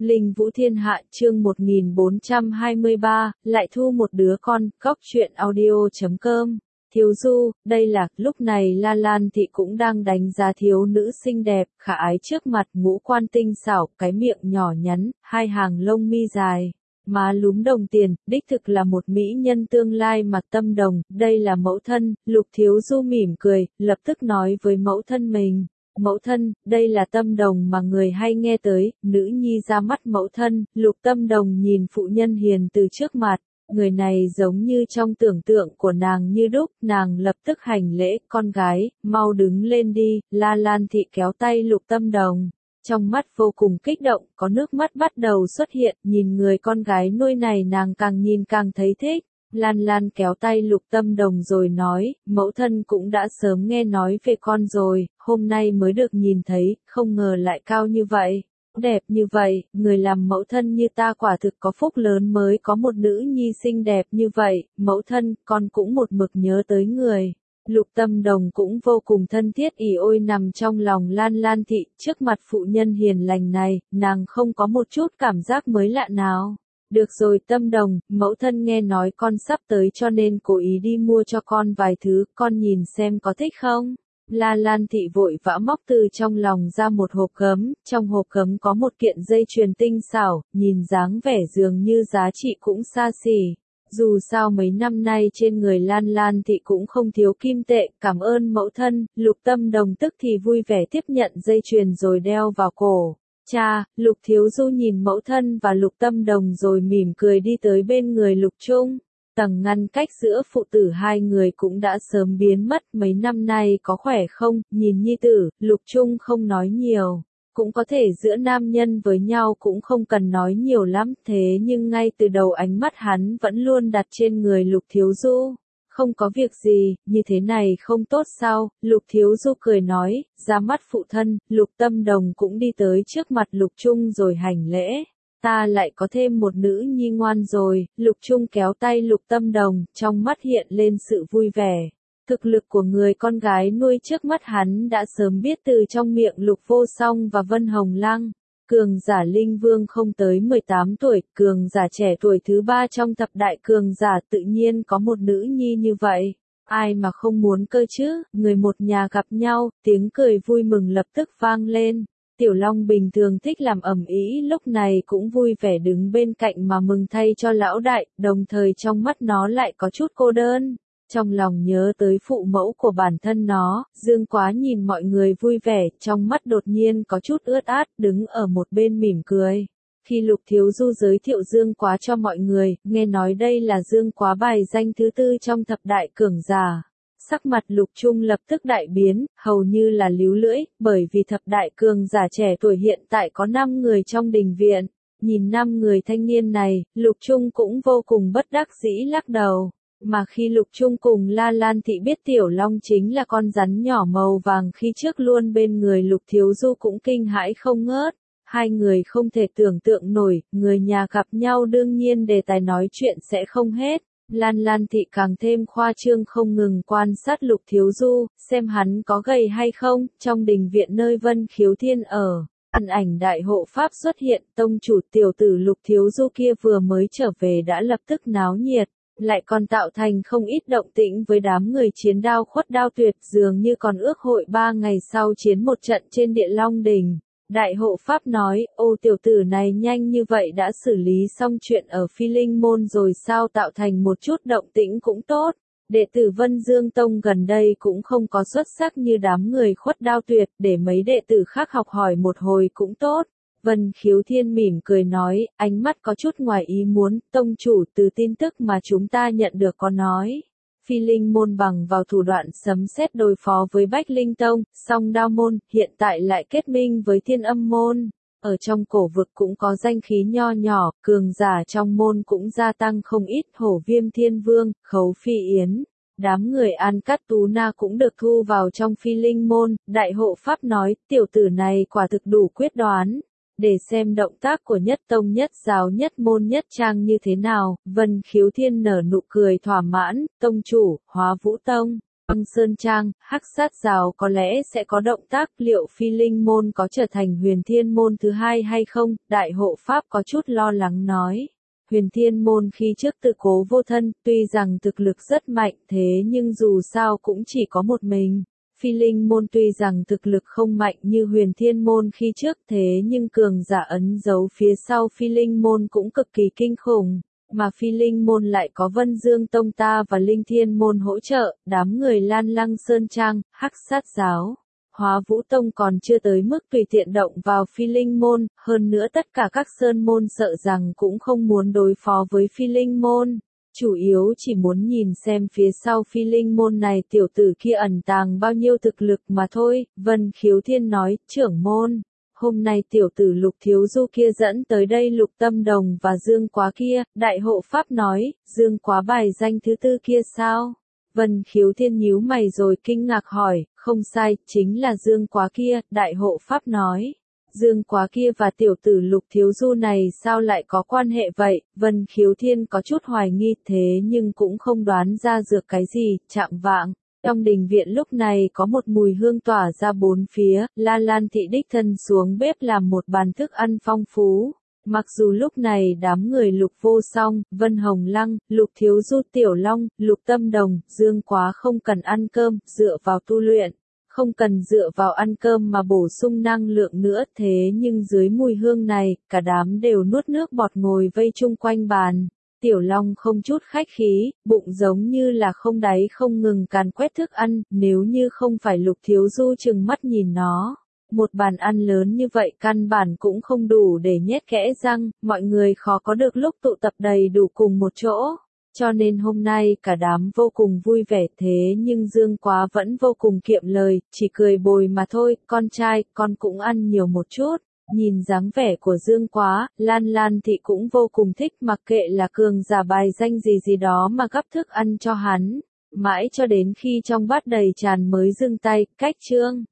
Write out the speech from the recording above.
Linh Vũ Thiên Hạ chương 1423, lại thu một đứa con, góc chuyện audio.com. Thiếu Du, đây là, lúc này La Lan Thị cũng đang đánh giá thiếu nữ xinh đẹp, khả ái trước mặt, ngũ quan tinh xảo, cái miệng nhỏ nhắn, hai hàng lông mi dài, má lúm đồng tiền, đích thực là một mỹ nhân tương lai mà Tâm Đồng, đây là mẫu thân. Lục Thiếu Du mỉm cười, lập tức nói với mẫu thân mình. Mẫu thân, đây là Tâm Đồng mà người hay nghe tới. Nữ nhi ra mắt mẫu thân. Lục Tâm Đồng nhìn phụ nhân hiền từ trước mặt, người này giống như trong tưởng tượng của nàng như đúc. Nàng lập tức hành lễ, con gái, mau đứng lên đi. La Lan Thị kéo tay Lục Tâm Đồng, trong mắt vô cùng kích động, có nước mắt bắt đầu xuất hiện. Nhìn người con gái nuôi này, nàng càng nhìn càng thấy thích. Lan Lan kéo tay Lục Tâm Đồng rồi nói, mẫu thân cũng đã sớm nghe nói về con rồi, hôm nay mới được nhìn thấy, không ngờ lại cao như vậy, đẹp như vậy. Người làm mẫu thân như ta quả thực có phúc lớn mới có một nữ nhi xinh đẹp như vậy. Mẫu thân, con cũng một mực nhớ tới người. Lục Tâm Đồng cũng vô cùng thân thiết ỉ ôi nằm trong lòng Lan Lan Thị. Trước mặt phụ nhân hiền lành này, nàng không có một chút cảm giác mới lạ nào. Được rồi Tâm Đồng, mẫu thân nghe nói con sắp tới cho nên cố ý đi mua cho con vài thứ, con nhìn xem có thích không? La Lan Thị vội vã móc từ trong lòng ra một hộp gấm, trong hộp gấm có một kiện dây chuyền tinh xảo, nhìn dáng vẻ dường như giá trị cũng xa xỉ. Dù sao mấy năm nay trên người Lan Lan Thị cũng không thiếu kim tệ, cảm ơn mẫu thân. Lục Tâm Đồng tức thì vui vẻ tiếp nhận dây chuyền rồi đeo vào cổ. Cha, Lục Thiếu Du nhìn mẫu thân và Lục Tâm Đồng rồi mỉm cười đi tới bên người Lục Trung. Tầng ngăn cách giữa phụ tử hai người cũng đã sớm biến mất. Mấy năm nay có khỏe không? Nhìn nhi tử, Lục Trung không nói nhiều. Cũng có thể giữa nam nhân với nhau cũng không cần nói nhiều lắm. Thế nhưng ngay từ đầu ánh mắt hắn vẫn luôn đặt trên người Lục Thiếu Du. Không có việc gì, như thế này không tốt sao? Lục Thiếu Du cười nói, ra mắt phụ thân. Lục Tâm Đồng cũng đi tới trước mặt Lục Trung rồi hành lễ. Ta lại có thêm một nữ nhi ngoan rồi. Lục Trung kéo tay Lục Tâm Đồng, trong mắt hiện lên sự vui vẻ. Thực lực của người con gái nuôi trước mắt hắn đã sớm biết từ trong miệng Lục Vô Song và Vân Hồng Lăng. Cường giả Linh Vương không tới 18 tuổi, cường giả trẻ tuổi thứ 3 trong thập đại cường giả, tự nhiên có một nữ nhi như vậy. Ai mà không muốn cơ chứ? Người một nhà gặp nhau, tiếng cười vui mừng lập tức vang lên. Tiểu Long bình thường thích làm ầm ĩ, lúc này cũng vui vẻ đứng bên cạnh mà mừng thay cho lão đại, đồng thời trong mắt nó lại có chút cô đơn. Trong lòng nhớ tới phụ mẫu của bản thân nó, Dương Quá nhìn mọi người vui vẻ, trong mắt đột nhiên có chút ướt át, đứng ở một bên mỉm cười. Khi Lục Thiếu Du giới thiệu Dương Quá cho mọi người, nghe nói đây là Dương Quá bài danh thứ 4 trong thập đại cường giả. Sắc mặt Lục Trung lập tức đại biến, hầu như là líu lưỡi, bởi vì thập đại cường giả trẻ tuổi hiện tại có 5 người trong đình viện. Nhìn 5 người thanh niên này, Lục Trung cũng vô cùng bất đắc dĩ lắc đầu. Mà khi Lục Trung cùng La Lan Thị biết Tiểu Long chính là con rắn nhỏ màu vàng khi trước luôn bên người Lục Thiếu Du cũng kinh hãi không ngớt. Hai người không thể tưởng tượng nổi, người nhà gặp nhau đương nhiên đề tài nói chuyện sẽ không hết. Lan Lan Thị càng thêm khoa trương không ngừng quan sát Lục Thiếu Du, xem hắn có gầy hay không. Trong đình viện nơi Vân Khiếu Thiên ở, thân ảnh đại hộ pháp xuất hiện, tông chủ tiểu tử Lục Thiếu Du kia vừa mới trở về đã lập tức náo nhiệt. Lại còn tạo thành không ít động tĩnh với đám người chiến đao khuất đao tuyệt, dường như còn ước hội 3 ngày sau chiến một trận trên Địa Long Đỉnh. Đại hộ pháp nói, ô tiểu tử này nhanh như vậy đã xử lý xong chuyện ở Phi Linh Môn rồi sao, tạo thành một chút động tĩnh cũng tốt. Đệ tử Vân Dương Tông gần đây cũng không có xuất sắc như đám người khuất đao tuyệt, để mấy đệ tử khác học hỏi một hồi cũng tốt. Vân Khiếu Thiên mỉm cười nói, ánh mắt có chút ngoài ý muốn, tông chủ từ tin tức mà chúng ta nhận được có nói. Phi Linh Môn bằng vào thủ đoạn sấm sét đối phó với Bách Linh Tông, song Đao Môn, hiện tại lại kết minh với Thiên Âm Môn. Ở trong cổ vực cũng có danh khí nho nhỏ, cường giả trong môn cũng gia tăng không ít, Hổ Viêm Thiên Vương, Khấu Phi Yến. Đám người An Cát Tú Na cũng được thu vào trong Phi Linh Môn. Đại hộ pháp nói, tiểu tử này quả thực đủ quyết đoán. Để xem động tác của nhất tông nhất giáo nhất môn nhất trang như thế nào. Vân Khiếu Thiên nở nụ cười thỏa mãn, tông chủ, Hóa Vũ Tông. Lăng Sơn Trang, Hắc Sát Giáo có lẽ sẽ có động tác, liệu Phi Linh Môn có trở thành Huyền Thiên Môn thứ hai hay không? Đại hộ pháp có chút lo lắng nói. Huyền Thiên Môn khi trước tự cố vô thân, tuy rằng thực lực rất mạnh thế nhưng dù sao cũng chỉ có một mình. Phi Linh Môn tuy rằng thực lực không mạnh như Huyền Thiên Môn khi trước thế nhưng cường giả ấn dấu phía sau Phi Linh Môn cũng cực kỳ kinh khủng. Mà Phi Linh Môn lại có Vân Dương Tông ta và Linh Thiên Môn hỗ trợ, đám người Lan Lăng Sơn Trang, Hắc Sát Giáo. Hóa Vũ Tông còn chưa tới mức tùy tiện động vào Phi Linh Môn, hơn nữa tất cả các sơn môn sợ rằng cũng không muốn đối phó với Phi Linh Môn. Chủ yếu chỉ muốn nhìn xem phía sau Phi Linh Môn này tiểu tử kia ẩn tàng bao nhiêu thực lực mà thôi. Vân Khiếu Thiên nói, trưởng môn. Hôm nay tiểu tử Lục Thiếu Du kia dẫn tới đây Lục Tâm Đồng và Dương Quá kia, Đại hộ pháp nói, Dương Quá bài danh thứ tư kia sao? Vân Khiếu Thiên nhíu mày rồi kinh ngạc hỏi, không sai, chính là Dương Quá kia, Đại hộ pháp nói. Dương Quá kia và tiểu tử Lục Thiếu Du này sao lại có quan hệ vậy? Vân Khiếu Thiên có chút hoài nghi thế nhưng cũng không đoán ra được cái gì, chạng vạng. Trong đình viện lúc này có một mùi hương tỏa ra bốn phía, La Lan thị đích thân xuống bếp làm một bàn thức ăn phong phú. Mặc dù lúc này đám người Lục Vô Song, Vân Hồng Lăng, Lục Thiếu Du Tiểu Long, Lục Tâm Đồng, Dương Quá không cần ăn cơm, dựa vào tu luyện. Không cần dựa vào ăn cơm mà bổ sung năng lượng nữa thế nhưng dưới mùi hương này, cả đám đều nuốt nước bọt ngồi vây chung quanh bàn. Tiểu Long không chút khách khí, bụng giống như là không đáy không ngừng càn quét thức ăn, nếu như không phải Lục Thiếu Du chừng mắt nhìn nó. Một bàn ăn lớn như vậy căn bản cũng không đủ để nhét kẽ răng, mọi người khó có được lúc tụ tập đầy đủ cùng một chỗ. Cho nên hôm nay cả đám vô cùng vui vẻ thế nhưng Dương Quá vẫn vô cùng kiệm lời, chỉ cười bồi mà thôi, con trai, con cũng ăn nhiều một chút. Nhìn dáng vẻ của Dương Quá, Lan Lan thị cũng vô cùng thích mặc kệ là cường giả bài danh gì gì đó mà gắp thức ăn cho hắn. Mãi cho đến khi trong bát đầy tràn mới dừng tay, cách chương.